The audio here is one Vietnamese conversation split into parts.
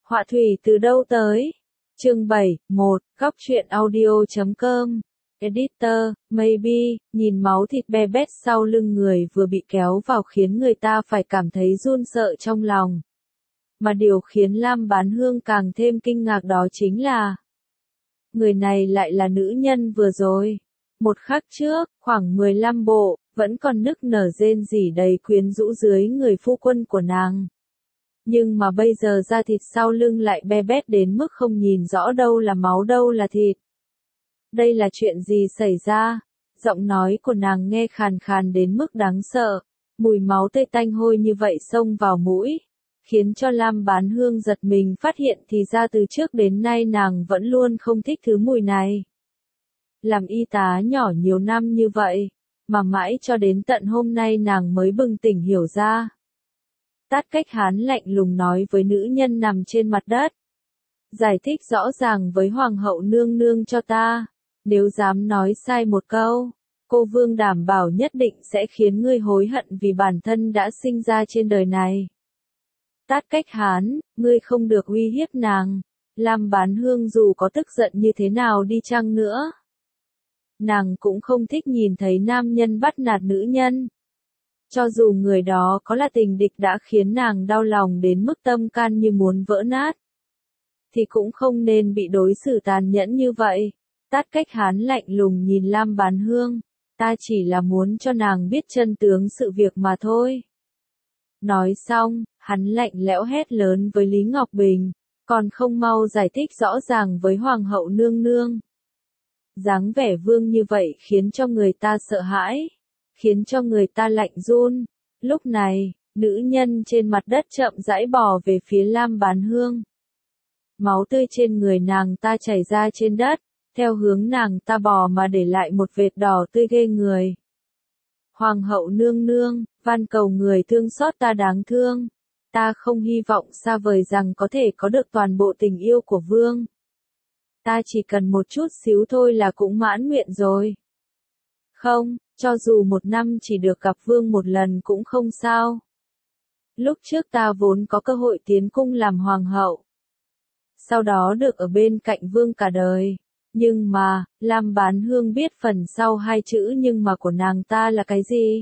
Họa thủy từ đâu tới? Chương 7, 1, góc truyện audio.com. Editor, maybe, nhìn máu thịt be bét sau lưng người vừa bị kéo vào khiến người ta phải cảm thấy run sợ trong lòng. Mà điều khiến Lam Bán Hương càng thêm kinh ngạc đó chính là người này lại là nữ nhân vừa rồi. Một khắc trước, khoảng 15 bộ, vẫn còn nức nở rên rỉ đầy quyến rũ dưới người phu quân của nàng. Nhưng mà bây giờ da thịt sau lưng lại be bét đến mức không nhìn rõ đâu là máu đâu là thịt. Đây là chuyện gì xảy ra? Giọng nói của nàng nghe khàn khàn đến mức đáng sợ. Mùi máu tươi tanh hôi như vậy xông vào mũi, khiến cho Lam Bán Hương giật mình phát hiện thì ra từ trước đến nay nàng vẫn luôn không thích thứ mùi này. Làm y tá nhỏ nhiều năm như vậy, mà mãi cho đến tận hôm nay nàng mới bừng tỉnh hiểu ra. Tát Cách Hán lạnh lùng nói với nữ nhân nằm trên mặt đất. Giải thích rõ ràng với hoàng hậu nương nương cho ta. Nếu dám nói sai một câu, cô vương đảm bảo nhất định sẽ khiến ngươi hối hận vì bản thân đã sinh ra trên đời này. Tát Cách Hán, ngươi không được uy hiếp nàng. Lam Bán Hương dù có tức giận như thế nào đi chăng nữa, nàng cũng không thích nhìn thấy nam nhân bắt nạt nữ nhân. Cho dù người đó có là tình địch đã khiến nàng đau lòng đến mức tâm can như muốn vỡ nát, thì cũng không nên bị đối xử tàn nhẫn như vậy. Tát Cách Hán lạnh lùng nhìn Lam Bán Hương, ta chỉ là muốn cho nàng biết chân tướng sự việc mà thôi. Nói xong, hắn lạnh lẽo hét lớn với Lý Ngọc Bình, còn không mau giải thích rõ ràng với hoàng hậu nương nương. Dáng vẻ vương như vậy khiến cho người ta sợ hãi, khiến cho người ta lạnh run. Lúc này, nữ nhân trên mặt đất chậm rãi bò về phía Lam Bán Hương. Máu tươi trên người nàng ta chảy ra trên đất, theo hướng nàng ta bò mà để lại một vệt đỏ tươi ghê người. Hoàng hậu nương nương, van cầu người thương xót ta đáng thương. Ta không hy vọng xa vời rằng có thể có được toàn bộ tình yêu của vương. Ta chỉ cần một chút xíu thôi là cũng mãn nguyện rồi. Không, cho dù một năm chỉ được gặp vương một lần cũng không sao. Lúc trước ta vốn có cơ hội tiến cung làm hoàng hậu, sau đó được ở bên cạnh vương cả đời. Nhưng mà, Lam Bán Hương biết phần sau hai chữ nhưng mà của nàng ta là cái gì?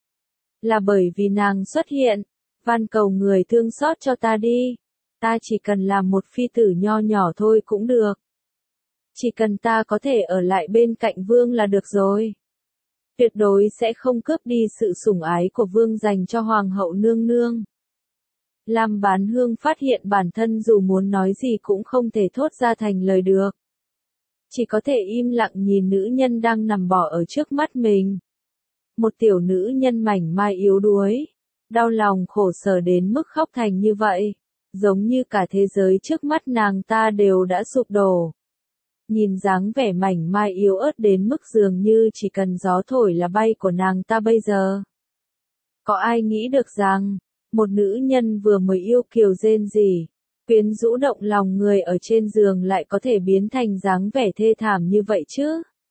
Là bởi vì nàng xuất hiện, van cầu người thương xót cho ta đi. Ta chỉ cần làm một phi tử nho nhỏ thôi cũng được. Chỉ cần ta có thể ở lại bên cạnh vương là được rồi. Tuyệt đối sẽ không cướp đi sự sủng ái của vương dành cho hoàng hậu nương nương. Lam Bán Hương phát hiện bản thân dù muốn nói gì cũng không thể thốt ra thành lời được. Chỉ có thể im lặng nhìn nữ nhân đang nằm bò ở trước mắt mình. Một tiểu nữ nhân mảnh mai yếu đuối, đau lòng khổ sở đến mức khóc thành như vậy, giống như cả thế giới trước mắt nàng ta đều đã sụp đổ. Nhìn dáng vẻ mảnh mai yếu ớt đến mức dường như chỉ cần gió thổi là bay của nàng ta bây giờ. Có ai nghĩ được rằng, một nữ nhân vừa mới yêu kiều rên rỉ, quyến rũ động lòng người ở trên giường lại có thể biến thành dáng vẻ thê thảm như vậy chứ?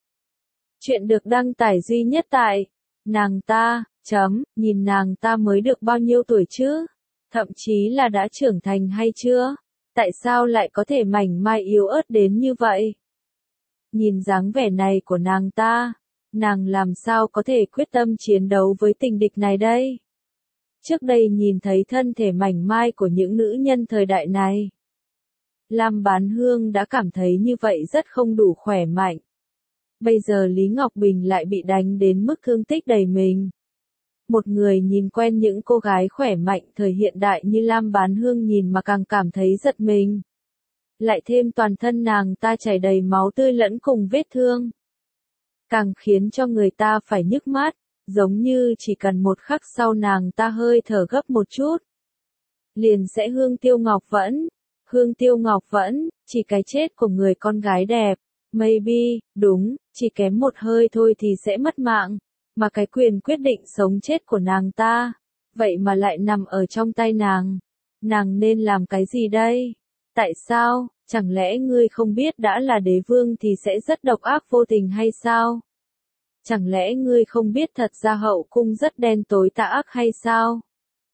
Chuyện được đăng tải duy nhất tại nàng ta, nhìn nàng ta mới được bao nhiêu tuổi chứ? Thậm chí là đã trưởng thành hay chưa? Tại sao lại có thể mảnh mai yếu ớt đến như vậy? Nhìn dáng vẻ này của nàng ta, nàng làm sao có thể quyết tâm chiến đấu với tình địch này đây? Trước đây nhìn thấy thân thể mảnh mai của những nữ nhân thời đại này, Lam Bán Hương đã cảm thấy như vậy rất không đủ khỏe mạnh. Bây giờ Lý Ngọc Bình lại bị đánh đến mức thương tích đầy mình. Một người nhìn quen những cô gái khỏe mạnh thời hiện đại như Lam Bán Hương nhìn mà càng cảm thấy giật mình. Lại thêm toàn thân nàng ta chảy đầy máu tươi lẫn cùng vết thương, càng khiến cho người ta phải nhức mắt, giống như chỉ cần một khắc sau nàng ta hơi thở gấp một chút, liền sẽ hương tiêu ngọc vẫn. Hương tiêu ngọc vẫn, chỉ cái chết của người con gái đẹp, maybe, đúng, chỉ kém một hơi thôi thì sẽ mất mạng, mà cái quyền quyết định sống chết của nàng ta, vậy mà lại nằm ở trong tay nàng. Nàng nên làm cái gì đây? Tại sao, chẳng lẽ ngươi không biết đã là đế vương thì sẽ rất độc ác vô tình hay sao? Chẳng lẽ ngươi không biết thật ra hậu cung rất đen tối tà ác hay sao?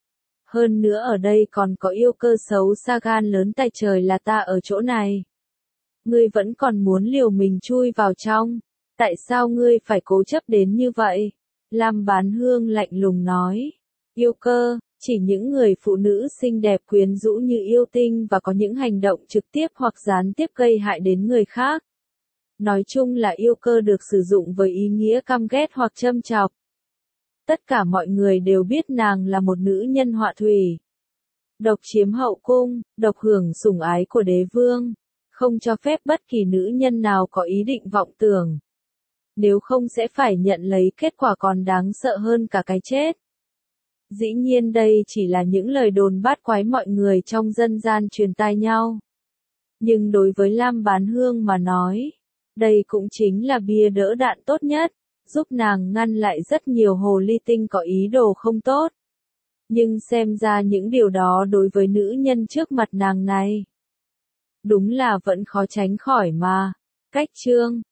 Hơn nữa ở đây còn có yêu cơ xấu xa gan lớn tài trời là ta ở chỗ này. Ngươi vẫn còn muốn liều mình chui vào trong. Tại sao ngươi phải cố chấp đến như vậy? Lam Bán Hương lạnh lùng nói. Yêu cơ, chỉ những người phụ nữ xinh đẹp quyến rũ như yêu tinh và có những hành động trực tiếp hoặc gián tiếp gây hại đến người khác. Nói chung là yêu cơ được sử dụng với ý nghĩa căm ghét hoặc châm chọc. Tất cả mọi người đều biết nàng là một nữ nhân họa thủy. Độc chiếm hậu cung, độc hưởng sủng ái của đế vương. Không cho phép bất kỳ nữ nhân nào có ý định vọng tưởng. Nếu không sẽ phải nhận lấy kết quả còn đáng sợ hơn cả cái chết. Dĩ nhiên đây chỉ là những lời đồn bát quái mọi người trong dân gian truyền tai nhau. Nhưng đối với Lam Bán Hương mà nói, đây cũng chính là bia đỡ đạn tốt nhất, giúp nàng ngăn lại rất nhiều hồ ly tinh có ý đồ không tốt. Nhưng xem ra những điều đó đối với nữ nhân trước mặt nàng này, đúng là vẫn khó tránh khỏi mà. Cách chương